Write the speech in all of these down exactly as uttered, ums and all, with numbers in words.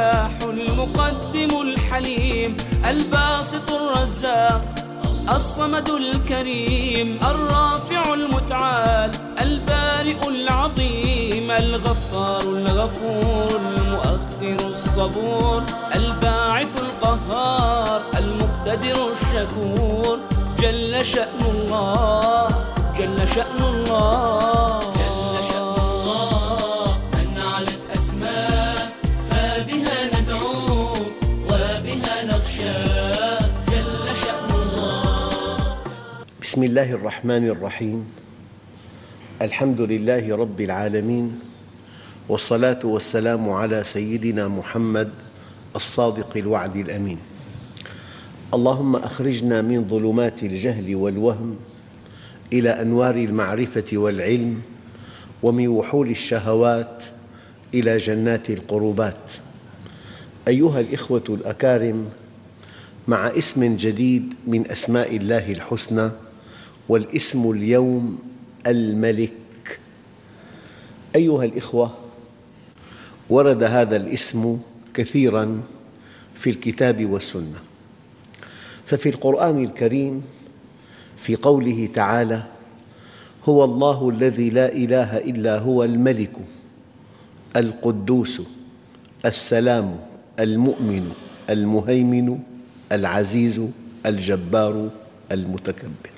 الفتاح المقدم الحليم الباسط الرزاق الصمد الكريم الرافع المتعال البارئ العظيم الغفار الغفور المؤخر الصبور الباعث القهار المقتدر الشكور جل شأن الله جل شأن الله جل شأن الله من علت أسماء فبها ندعو وبها نخشى جل شأن الله. بسم الله الرحمن الرحيم. الحمد لله رب العالمين، والصلاة والسلام على سيدنا محمد الصادق الوعد الأمين. اللهم أخرجنا من ظلمات الجهل والوهم إلى أنوار المعرفة والعلم، ومن وحول الشهوات إلى جنات القربات. أيها الإخوة الأكارم، مع اسم جديد من أسماء الله الحسنى، والاسم اليوم الملك. أيها الإخوة، ورد هذا الاسم كثيراً في الكتاب والسنة. ففي القرآن الكريم في قوله تعالى: هو الله الذي لا إله إلا هو الملك القدوس السلام المؤمن المهيمن العزيز الجبار المتكبر.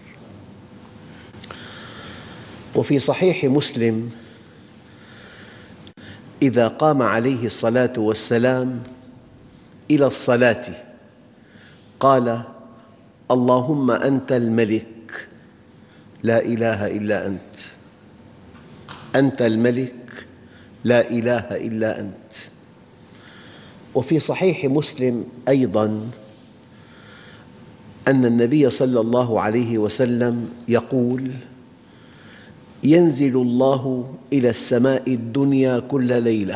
وفي صحيح مسلم: إذا قام عليه الصلاة والسلام إلى الصلاة قال: اللهم أنت الملك لا إله إلا أنت، أنت الملك لا إله إلا أنت. وفي صحيح مسلم أيضاً أن النبي صلى الله عليه وسلم يقول: ينزل الله إلى السماء الدنيا كل ليلة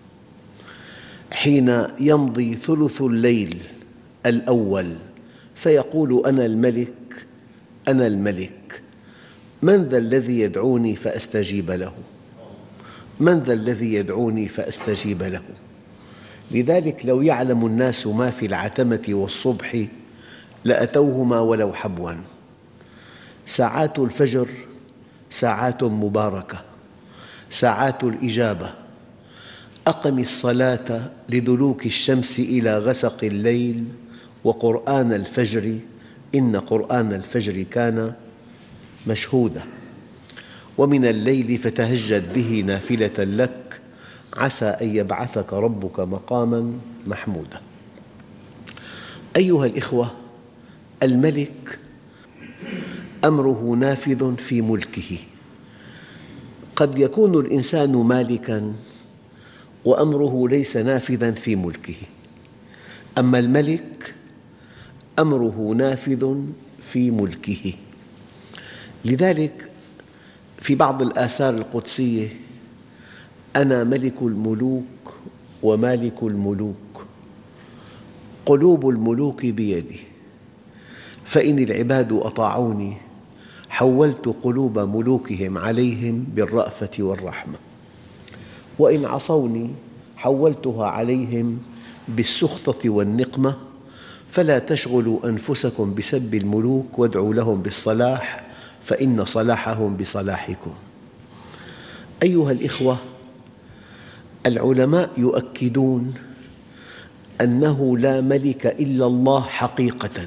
حين يمضي ثلث الليل الأول فيقول: أنا الملك أنا الملك، من ذا الذي يدعوني فأستجيب له؟ من ذا الذي يدعوني فأستجيب له؟ لذلك لو يعلم الناس ما في العتمة والصبح لأتوهما ولو حبوا. ساعات الفجر ساعات مباركة، ساعات الإجابة. أقم الصلاة لدلوك الشمس إلى غسق الليل وقرآن الفجر إن قرآن الفجر كان مشهودا. ومن الليل فتهجد به نافلة لك عسى أن يبعثك ربك مقاماً محمودا. أيها الإخوة، الملك أمره نافذ في ملكه. قد يكون الإنسان مالكاً وأمره ليس نافذاً في ملكه، أما الملك أمره نافذ في ملكه. لذلك في بعض الآثار القدسية: أنا ملك الملوك ومالك الملوك، قلوب الملوك بيدي، فإن العباد أطاعوني حولت قلوب ملوكهم عليهم بالرأفة والرحمة، وإن عصوني حولتها عليهم بالسخطة والنقمة، فلا تشغلوا أنفسكم بسب الملوك وادعوا لهم بالصلاح فإن صلاحهم بصلاحكم. أيها الإخوة، العلماء يؤكدون أنه لا ملك إلا الله حقيقة،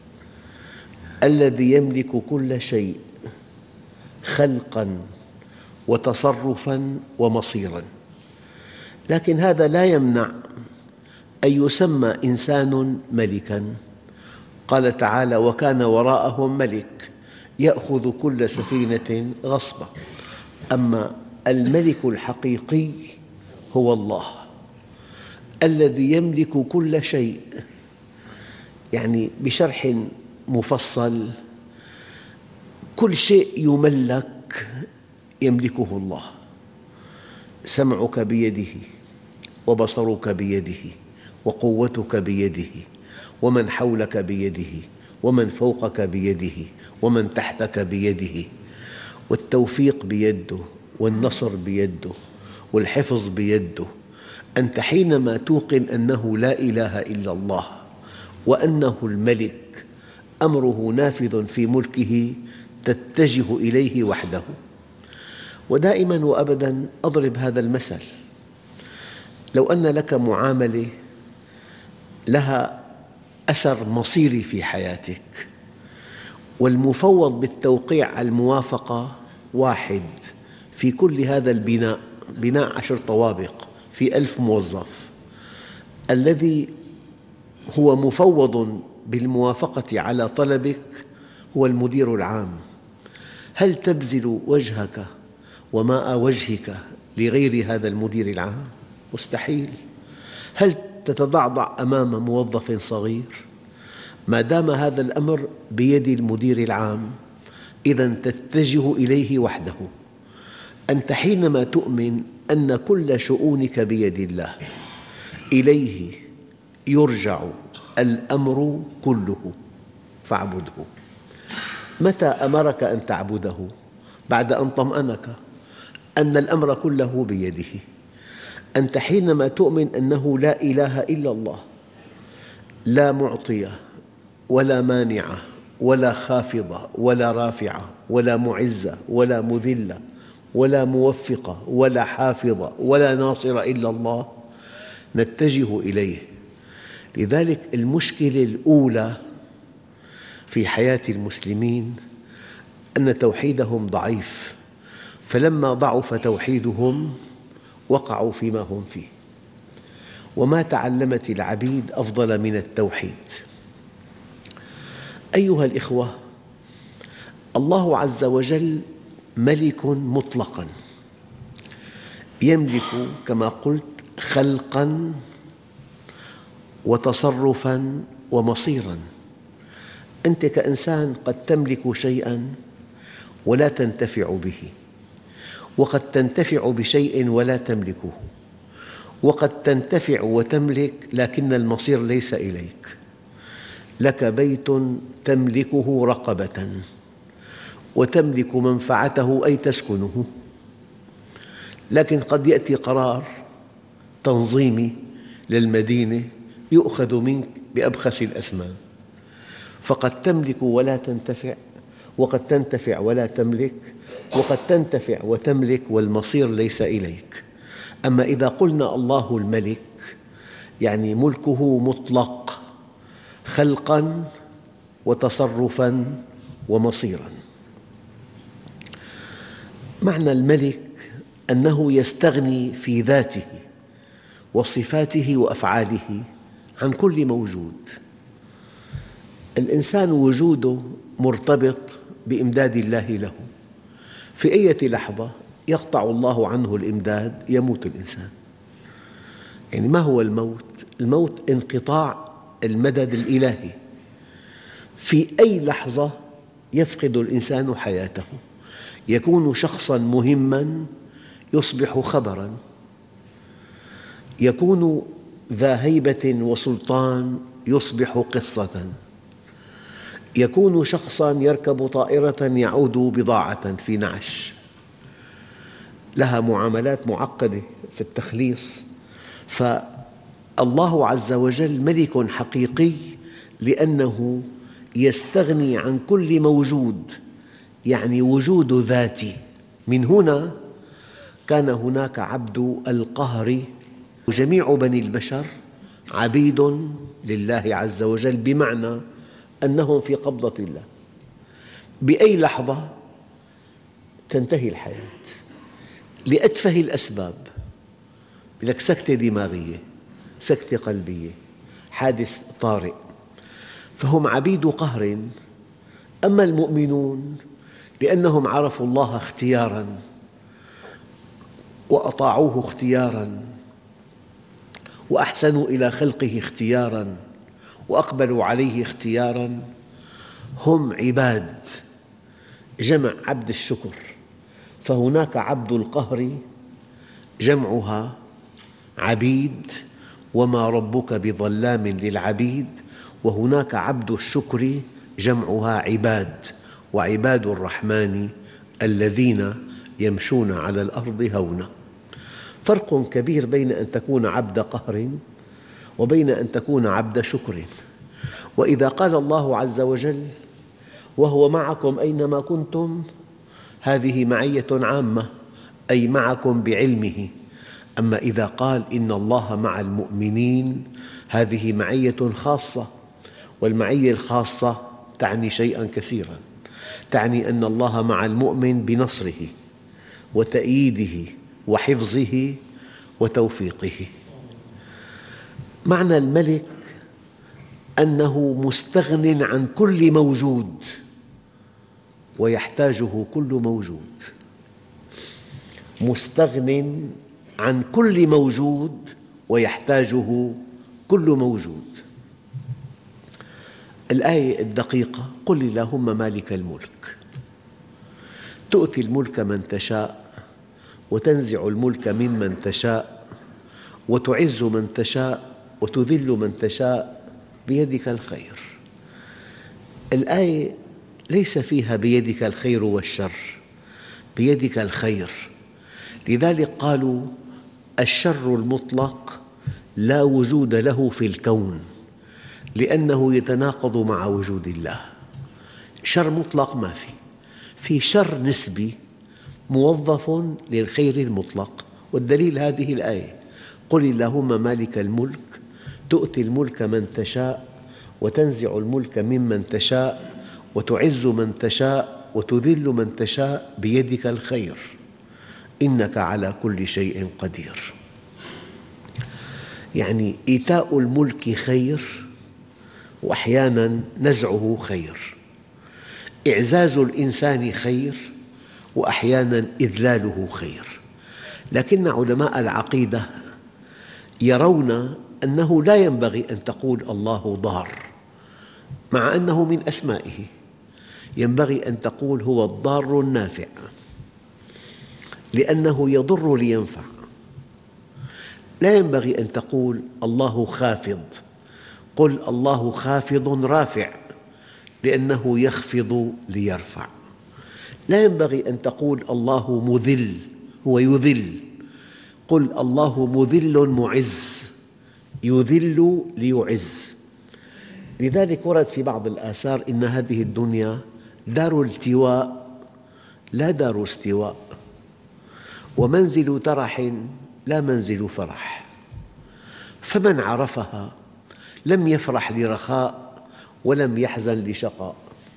الذي يملك كل شيء خلقاً وتصرفاً ومصيراً. لكن هذا لا يمنع أن يسمى إنسان ملكاً. قال تعالى: وكان وراءهم ملك يأخذ كل سفينة غصبا. أما الملك الحقيقي هو الله الذي يملك كل شيء. يعني بشرح مفصل: كل شيء يملك يملكه الله. سمعك بيده، وبصرك بيده، وقوتك بيده، ومن حولك بيده، ومن فوقك بيده، ومن تحتك بيده، والتوفيق بيده، والنصر بيده، والحفظ بيده. أنت حينما توقن أنه لا إله إلا الله وأنه الملك أمره نافذ في ملكه تتجه إليه وحده. ودائماً وأبداً أضرب هذا المثل: لو أن لك معاملة لها أثر مصيري في حياتك، والمفوض بالتوقيع على الموافقة واحد في كل هذا البناء، بناء عشر طوابق في ألف موظف، الذي هو مفوض بالموافقة على طلبك هو المدير العام، هل تبذل وجهك وماء وجهك لغير هذا المدير العام؟ مستحيل. هل تتضعضع أمام موظف صغير؟ ما دام هذا الأمر بيد المدير العام إذن تتجه إليه وحده. أنت حينما تؤمن أن كل شؤونك بيد الله إليه يرجع الأمر كله فاعبده. متى أمرك أن تعبده؟ بعد أن طمأنك أن الأمر كله بيده. أنت حينما تؤمن أنه لا إله إلا الله، لا معطي ولا مانع ولا خافضة ولا رافعة ولا معزة ولا مذلة ولا موفقة ولا حافظة ولا ناصر إلا الله، نتجه إليه. لذلك المشكلة الأولى في حياة المسلمين أن توحيدهم ضعيف، فلما ضعف توحيدهم وقعوا فيما هم فيه. وما تعلمت العبيد أفضل من التوحيد. أيها الإخوة، الله عز وجل ملك مطلقاً، يملك كما قلت خلقاً وتصرفاً ومصيراً. أنت كإنسان قد تملك شيئاً ولا تنتفع به، وقد تنتفع بشيء ولا تملكه، وقد تنتفع وتملك لكن المصير ليس إليك. لك بيت تملكه رقبة وتملك منفعته أي تسكنه، لكن قد يأتي قرار تنظيمي للمدينة يؤخذ منك بأبخس الأثمان، فقد تملك ولا تنتفع، وقد تنتفع ولا تملك، وقد تنتفع وتملك والمصير ليس إليك. أما إذا قلنا الله الملك يعني ملكه مطلق خلقاً وتصرفاً ومصيراً. معنى الملك أنه يستغني في ذاته وصفاته وأفعاله عن كل موجود. الإنسان وجوده مرتبط بإمداد الله له، في أي لحظة يقطع الله عنه الإمداد يموت الإنسان. يعني ما هو الموت؟ الموت انقطاع المدد الإلهي. في أي لحظة يفقد الإنسان حياته، يكون شخصاً مهماً يصبح خبراً، يكون ذا هيبة وسلطان يصبح قصة، يكون شخصاً يركب طائرة يعود بضاعة في نعش، لها معاملات معقدة في التخليص. فالله عز وجل ملك حقيقي لأنه يستغني عن كل موجود، يعني وجود ذاتي. من هنا كان هناك عبد القهر، وجميع بني البشر عبيد لله عز وجل، بمعنى أنهم في قبضة الله. بأي لحظة تنتهي الحياة لأتفه الأسباب، لك سكتة دماغية، سكتة قلبية، حادث طارئ، فهم عبيد قهر. أما المؤمنون لأنهم عرفوا الله اختياراً وأطاعوه اختياراً وأحسنوا إلى خلقه اختياراً وأقبلوا عليه اختياراً، هم عباد، جمع عبد الشكر. فهناك عبد القهر جمعها عبيد وما ربك بظلام للعبيد، وهناك عبد الشكر جمعها عباد، وعباد الرحمن الذين يمشون على الأرض هونا. فرق كبير بين أن تكون عبد قهر وبين أن تكون عبد شكر. وإذا قال الله عز وجل وهو معكم أينما كنتم، هذه معية عامة، أي معكم بعلمه. أما إذا قال إن الله مع المؤمنين، هذه معية خاصة، والمعية الخاصة تعني شيئا كثيرا، تعني أن الله مع المؤمن بنصره وتأييده وحفظه وتوفيقه. معنى الملك أنه مستغن عن كل موجود ويحتاجه كل موجود، مستغن عن كل موجود ويحتاجه كل موجود. الآية الدقيقة: قل اللهم مالك الملك تؤتي الملك من تشاء وتنزع الملك ممن تشاء وتعز من تشاء وتذل من تشاء بيدك الخير. الآية ليس فيها بيدك الخير والشر، بيدك الخير. لذلك قالوا الشر المطلق لا وجود له في الكون، لأنه يتناقض مع وجود الله. شر مطلق ما في، في شر نسبي موظف للخير المطلق، والدليل هذه الآية: قل اللهم مالك الملك تؤتي الملك من تشاء وتنزع الملك ممن تشاء وتعز من تشاء وتذل من تشاء بيدك الخير إنك على كل شيء قدير. يعني إيتاء الملك خير، وأحياناً نزعه خير، إعزاز الإنسان خير، وأحياناً إذلاله خير. لكن علماء العقيدة يرون أنه لا ينبغي أن تقول الله ضار، مع أنه من أسمائه. ينبغي أن تقول هو الضار النافع، لأنه يضر لينفع. لا ينبغي أن تقول الله خافض، قل الله خافض رافع، لأنه يخفض ليرفع. لا ينبغي أن تقول الله مذل، هو يذل، قل الله مذل معز، يذل ليعز. لذلك ورد في بعض الآثار إن هذه الدنيا دار التواء لا دار استواء، ومنزل ترح لا منزل فرح، فمن عرفها لم يفرح لرخاء ولم يحزن لشقاء.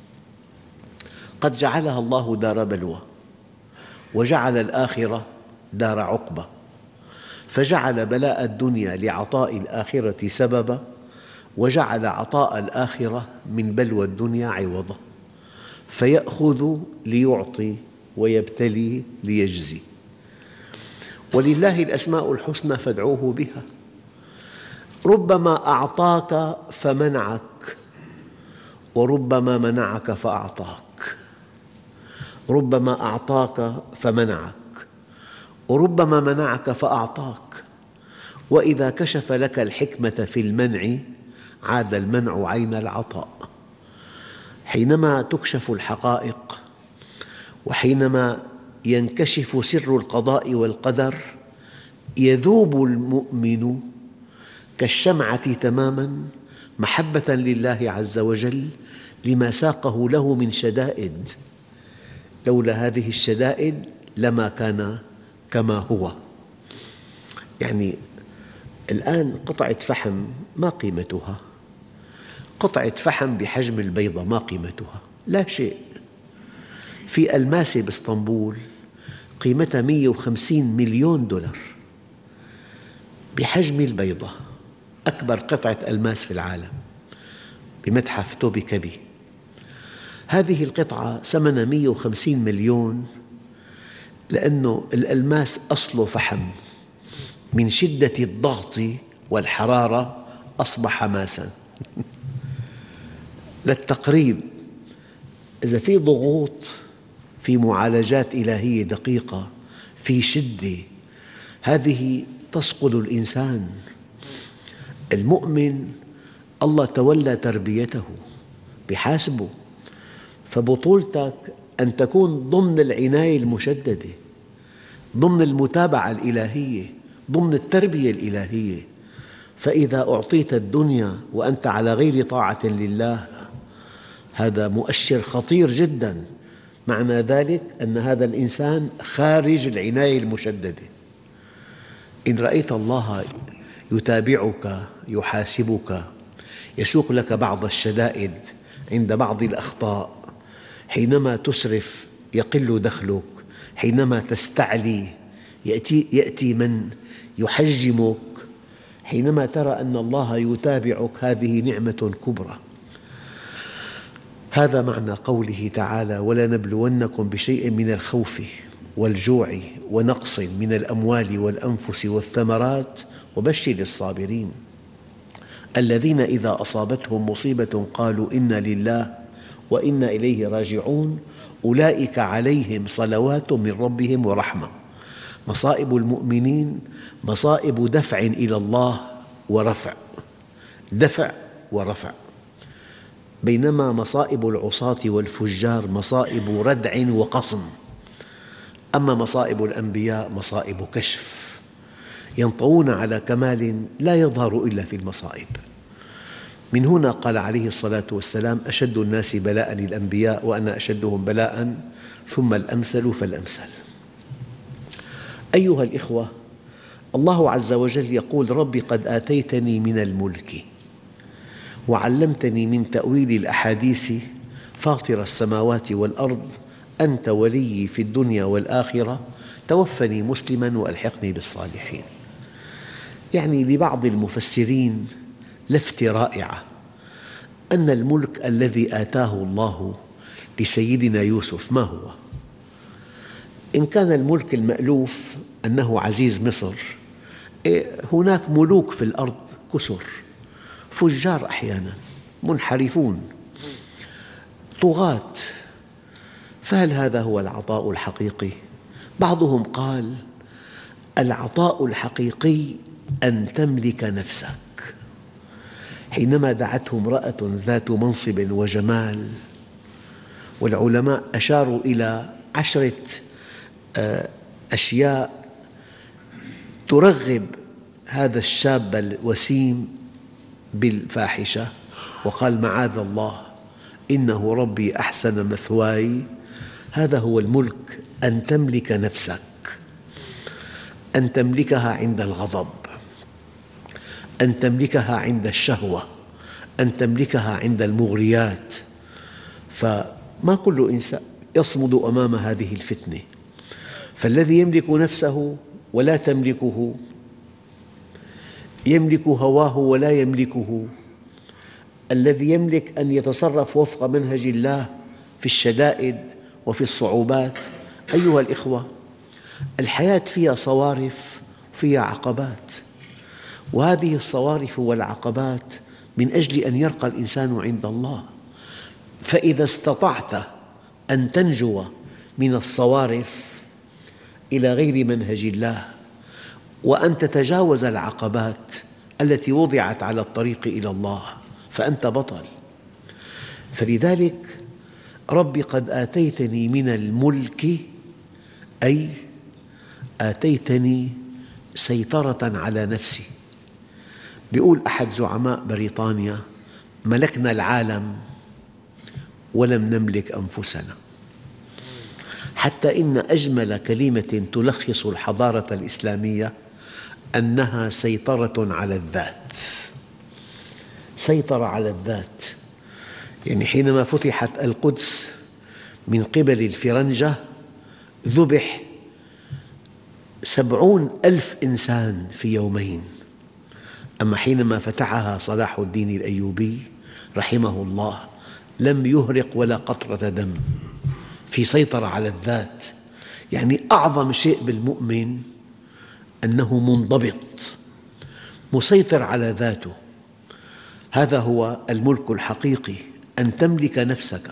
قد جعلها الله دار بلوى، وجعل الآخرة دار عقبة، فجعل بلاء الدنيا لعطاء الآخرة سببا، وجعل عطاء الآخرة من بلوى الدنيا عوضا، فيأخذ ليعطي ويبتلي ليجزي. ولله الأسماء الحسنى فادعوه بها. ربما أعطاك فمنعك، وربما منعك فأعطاك. ربما أعطاك فمنعك، وربما منعك فأعطاك. وإذا كشف لك الحكمة في المنع عاد المنع عين العطاء. حينما تكشف الحقائق، وحينما ينكشف سر القضاء والقدر، يذوب المؤمن كالشمعة تماماً محبة لله عز وجل لما ساقه له من شدائد. لولا هذه الشدائد لما كان كما هو. يعني الآن قطعة فحم ما قيمتها؟ قطعة فحم بحجم البيضة ما قيمتها؟ لا شيء. في ألماسة بإسطنبول قيمتها مئة وخمسين مليون دولار، بحجم البيضة، أكبر قطعة ألماس في العالم، بمتحف توبكابي. هذه القطعة ثمنها مئة وخمسين مليون، لأن الألماس أصله فحم، من شدة الضغط والحرارة أصبح ماساً. للتقريب، إذا في ضغوط، في معالجات إلهية دقيقة، في شدة، هذه تسقط الإنسان. المؤمن الله تولى تربيته بحاسبه، فبطولتك أن تكون ضمن العناية المشددة، ضمن المتابعة الإلهية، ضمن التربية الإلهية. فإذا أعطيت الدنيا وأنت على غير طاعة لله، هذا مؤشر خطير جداً. معنى ذلك أن هذا الإنسان خارج العناية المشددة. إن رأيت الله يتابعك، يحاسبك، يسوق لك بعض الشدائد عند بعض الأخطاء، حينما تسرف يقل دخلك، حينما تستعلي يأتي, يأتي من يحجمك، حينما ترى أن الله يتابعك، هذه نعمة كبرى. هذا معنى قوله تعالى: ولنبلونكم بشيء من الخوف والجوع ونقص من الأموال والأنفس والثمرات وبشر الصابرين الذين إذا أصابتهم مصيبة قالوا إنا لله وإنا إليه راجعون أولئك عليهم صلوات من ربهم ورحمة. مصائب المؤمنين مصائب دفع إلى الله ورفع، دفع ورفع، بينما مصائب العصاة والفجار مصائب ردع وقصم. أما مصائب الأنبياء مصائب كشف، ينطوون على كمال لا يظهر إلا في المصائب. من هنا قال عليه الصلاة والسلام: أشد الناس بلاء الأنبياء وأنا أشدهم بلاء ثم الأمثل فالأمثل. أيها الإخوة، الله عز وجل يقول: رب قد آتيتني من الملك وعلمتني من تأويل الأحاديث فاطر السماوات والأرض أنت ولي في الدنيا والآخرة توفني مسلما وألحقني بالصالحين. يعني لبعض المفسرين لفتة رائعة أن الملك الذي آتاه الله لسيدنا يوسف ما هو؟ إن كان الملك المألوف أنه عزيز مصر، هناك ملوك في الأرض كثر، فجار أحياناً، منحرفون، طغاة. فهل هذا هو العطاء الحقيقي؟ بعضهم قال: العطاء الحقيقي أن تملك نفسك. حينما دعته امرأة ذات منصب وجمال، والعلماء أشاروا إلى عشرة أشياء ترغب هذا الشاب الوسيم بالفاحشة، وقال: معاذ الله إنه ربي أحسن مثواي. هذا هو الملك، أن تملك نفسك، أن تملكها عند الغضب، أن تملكها عند الشهوة، أن تملكها عند المغريات. فما كل إنسان يصمد أمام هذه الفتنة. فالذي يملك نفسه ولا تملكه، يملك هواه ولا يملكه، الذي يملك أن يتصرف وفق منهج الله في الشدائد وفي الصعوبات. أيها الإخوة، الحياة فيها صوارف وفيها عقبات، وهذه الصوارف والعقبات من أجل أن يرقى الإنسان عند الله. فإذا استطعت أن تنجو من الصوارف إلى غير منهج الله وأن تتجاوز العقبات التي وضعت على الطريق إلى الله، فأنت بطل. فلذلك رب قد آتيتني من الملك، أي آتيتني سيطرة على نفسي. يقول أحد زعماء بريطانيا: ملكنا العالم ولم نملك أنفسنا. حتى إن أجمل كلمة تلخص الحضارة الإسلامية أنها سيطرة على الذات. سيطرة على الذات، يعني حينما فتحت القدس من قبل الفرنجة ذبح سبعون ألف إنسان في يومين. أما حينما فتحها صلاح الدين الأيوبي رحمه الله لم يهرق ولا قطرة دم. في سيطرة على الذات، يعني أعظم شيء بالمؤمن أنه منضبط، مسيطر على ذاته. هذا هو الملك الحقيقي، أن تملك نفسك.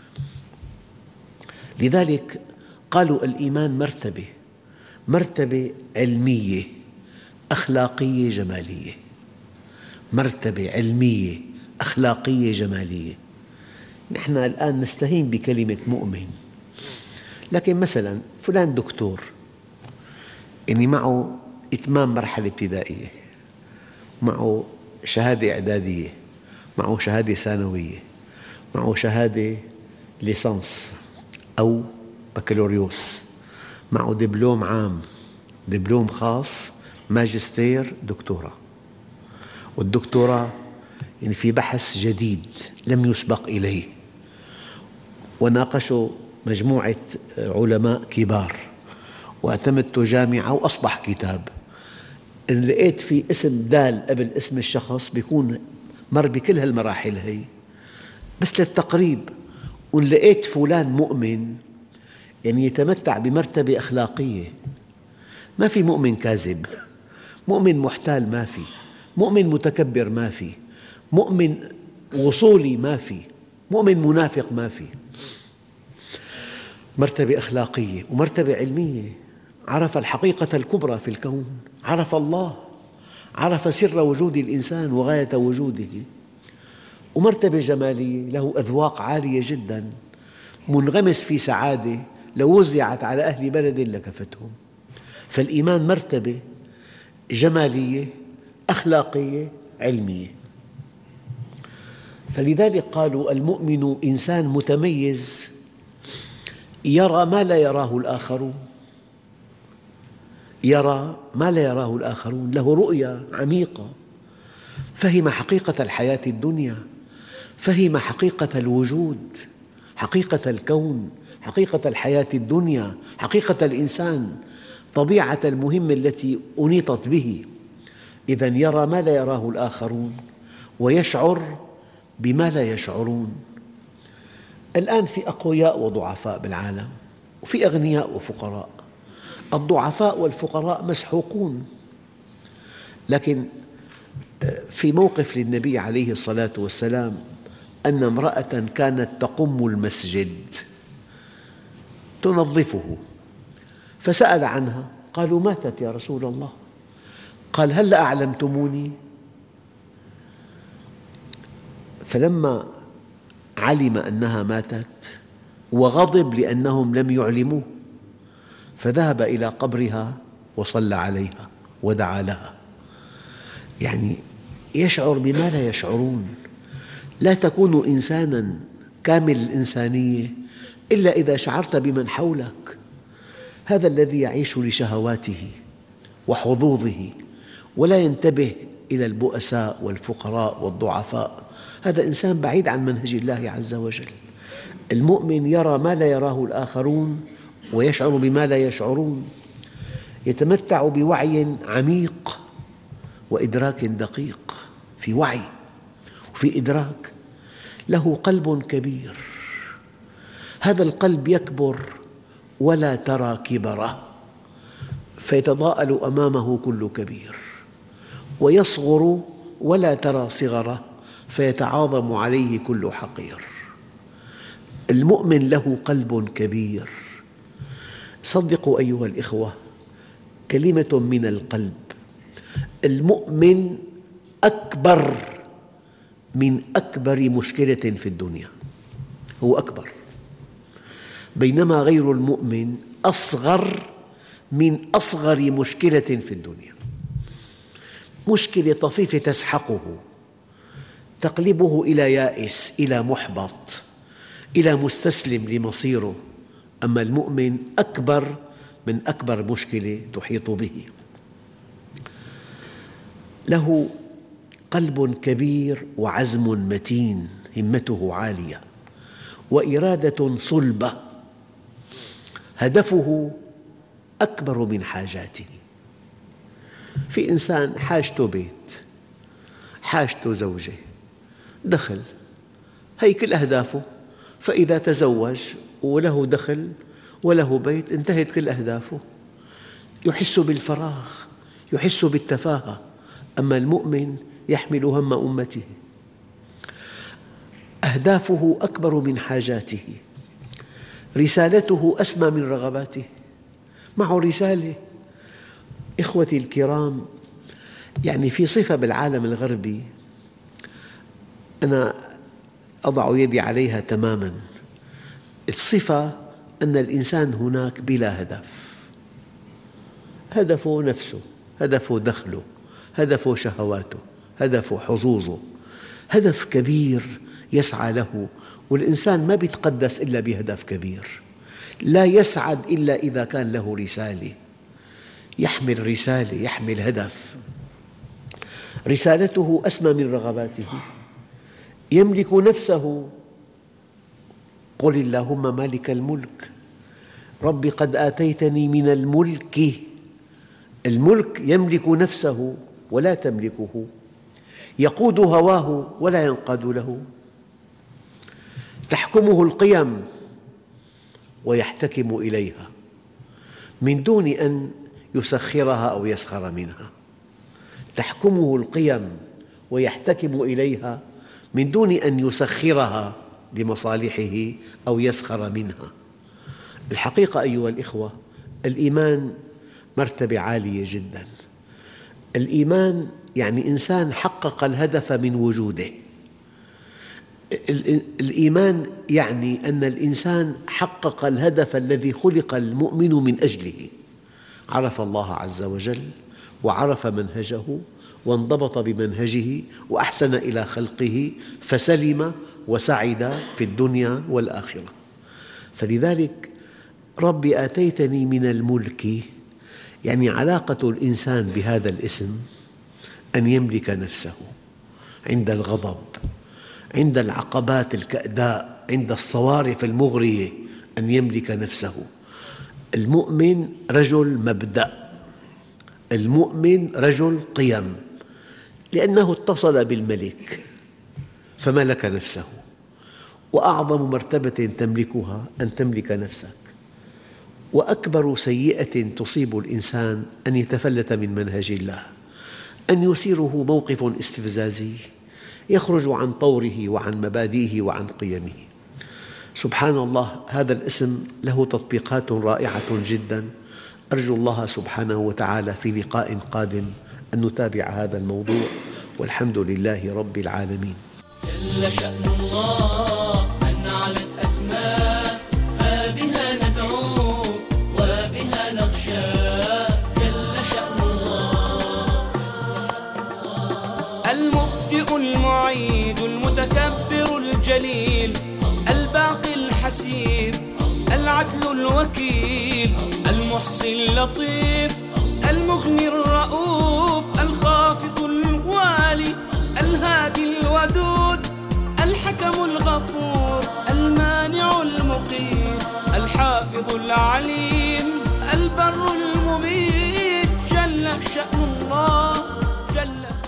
لذلك قالوا الإيمان مرتبة، مرتبة علمية أخلاقية جمالية، مرتبة علمية أخلاقية جمالية. نحن الآن نستهين بكلمة مؤمن، لكن مثلاً فلان دكتور، يعني معه إتمام مرحلة ابتدائية، معه شهادة إعدادية، معه شهادة ثانوية، معه شهادة ليسانس أو بكالوريوس، معه دبلوم عام، دبلوم خاص، ماجستير، دكتوراه. والدكتوراه يعني في بحث جديد لم يسبق إليه، وناقشه مجموعة علماء كبار، واعتمدته جامعة وأصبح كتاب. إن لقيت في اسم دال قبل اسم الشخص بيكون مر بكل هالمراحل هي بس للتقريب. وإن لقيت فلان مؤمن يعني يتمتع بمرتبة أخلاقية، ما في مؤمن كاذب، مؤمن محتال ما في، مؤمن متكبر ما في، مؤمن وصولي ما في، مؤمن منافق ما في. مرتبة أخلاقية ومرتبة علمية، عرف الحقيقة الكبرى في الكون، عرف الله، عرف سر وجود الإنسان وغاية وجوده. ومرتبة جمالية، له أذواق عالية جدا، منغمس في سعادة لو وزعت على أهل بلد لكفتهم. فالإيمان مرتبة جمالية أخلاقية علمية. فلذلك قالوا المؤمن إنسان متميز يرى ما لا يراه الآخرون، يرى ما لا يراه الآخرون، له رؤية عميقة، فهم حقيقة الحياة الدنيا، فهم حقيقة الوجود، حقيقة الكون، حقيقة الحياة الدنيا، حقيقة الإنسان، طبيعة المهمة التي أنيطت به. إذن يرى ما لا يراه الآخرون ويشعر بما لا يشعرون. الآن في أقوياء وضعفاء بالعالم، وفي أغنياء وفقراء. الضعفاء والفقراء مسحوقون، لكن في موقف للنبي عليه الصلاة والسلام أن امرأة كانت تقم المسجد تنظفه، فسأل عنها، قالوا ماتت يا رسول الله. قال هل أعلمتموني؟ فلما علم أنها ماتت وغضب لأنهم لم يعلموه، فذهب إلى قبرها وصلى عليها ودعا لها. يعني يشعر بما لا يشعرون. لا تكون إنساناً كامل الإنسانية إلا إذا شعرت بمن حولك. هذا الذي يعيش لشهواته وحظوظه ولا ينتبه إلى البؤساء والفقراء والضعفاء، هذا إنسان بعيد عن منهج الله عز وجل. المؤمن يرى ما لا يراه الآخرون ويشعر بما لا يشعرون، يتمتع بوعي عميق وإدراك دقيق، في وعي وفي إدراك. له قلب كبير، هذا القلب يكبر ولا ترى كبره، فيتضاءل أمامه كل كبير، ويصغر ولا ترى صغره، فيتعاظم عليه كل حقير. المؤمن له قلب كبير. صدقوا أيها الإخوة، كلمة من القلب. المؤمن أكبر من أكبر مشكلة في الدنيا، هو أكبر، بينما غير المؤمن أصغر من أصغر مشكلة في الدنيا. مشكلة طفيفة تسحقه، تقلبه إلى يائس، إلى محبط، إلى مستسلم لمصيره. أما المؤمن أكبر من أكبر مشكلة تحيط به. له قلب كبير وعزم متين، همته عالية وإرادة صلبة، هدفه أكبر من حاجاته. في إنسان حاجته بيت، حاجته زوجة، دخل، هي كل أهدافه. فإذا تزوج وله دخل وله بيت انتهت كل أهدافه، يحس بالفراغ، يحس بالتفاهة. أما المؤمن يحمل هم أمته، أهدافه أكبر من حاجاته، رسالته أسمى من رغباته، معه رسالة. إخوتي الكرام، يعني في صفة بالعالم الغربي أنا أضع يدي عليها تماماً، الصفة أن الإنسان هناك بلا هدف. هدفه نفسه، هدفه دخله، هدفه شهواته، هدفه حظوظه، هدف كبير يسعى له. والإنسان ما يتقدس إلا بهدف كبير، لا يسعد إلا إذا كان له رسالة، يحمل رسالة، يحمل هدف. رسالته أسمى من رغباته، يملك نفسه. قل اللهم مالك الملك رب قد آتيتني من الملك. الملك يملك نفسه ولا تملكه، يقود هواه ولا ينقاد له، تحكمه القيم ويحتكم إليها من دون أن يسخرها أو يسخر منها. تحكمه القيم ويحتكم إليها من دون أن يسخرها لمصالحه أو يسخر منها. الحقيقة أيها الإخوة، الإيمان مرتبة عالية جداً. الإيمان يعني إنسان حقق الهدف من وجوده. الإيمان يعني أن الإنسان حقق الهدف الذي خلق المؤمن من أجله، عرف الله عز وجل وعرف منهجه وانضبط بمنهجه وأحسن إلى خلقه فسلم وسعد في الدنيا والآخرة. فلذلك رب آتيتني من الملك يعني علاقة الإنسان بهذا الاسم أن يملك نفسه عند الغضب، عند العقبات الكأداء، عند الصوارف المغرية، أن يملك نفسه. المؤمن رجل مبدأ، المؤمن رجل قيم، لأنه اتصل بالملك فملك نفسه. وأعظم مرتبة تملكها أن تملك نفسك. وأكبر سيئة تصيب الإنسان أن يتفلت من منهج الله، أن يصيره موقف استفزازي يخرج عن طوره وعن مبادئه وعن قيمه. سبحان الله، هذا الاسم له تطبيقات رائعة جداً. أرجو الله سبحانه وتعالى في لقاء قادم أن نتابع هذا الموضوع، والحمد لله رب العالمين. جل شأن الله أن علت أسماء، فبها ندعو وبها نخشى. جل شأن الله المبدئ المعيد المتكبر الجليل الباقي الحسيب العدل الوكيل المحصي اللطيف المغني الرؤوف الخافض الوالي الهادي الودود الحكم الغفور المانع المقيت الحافظ العليم البر المميت. جل شأن الله جل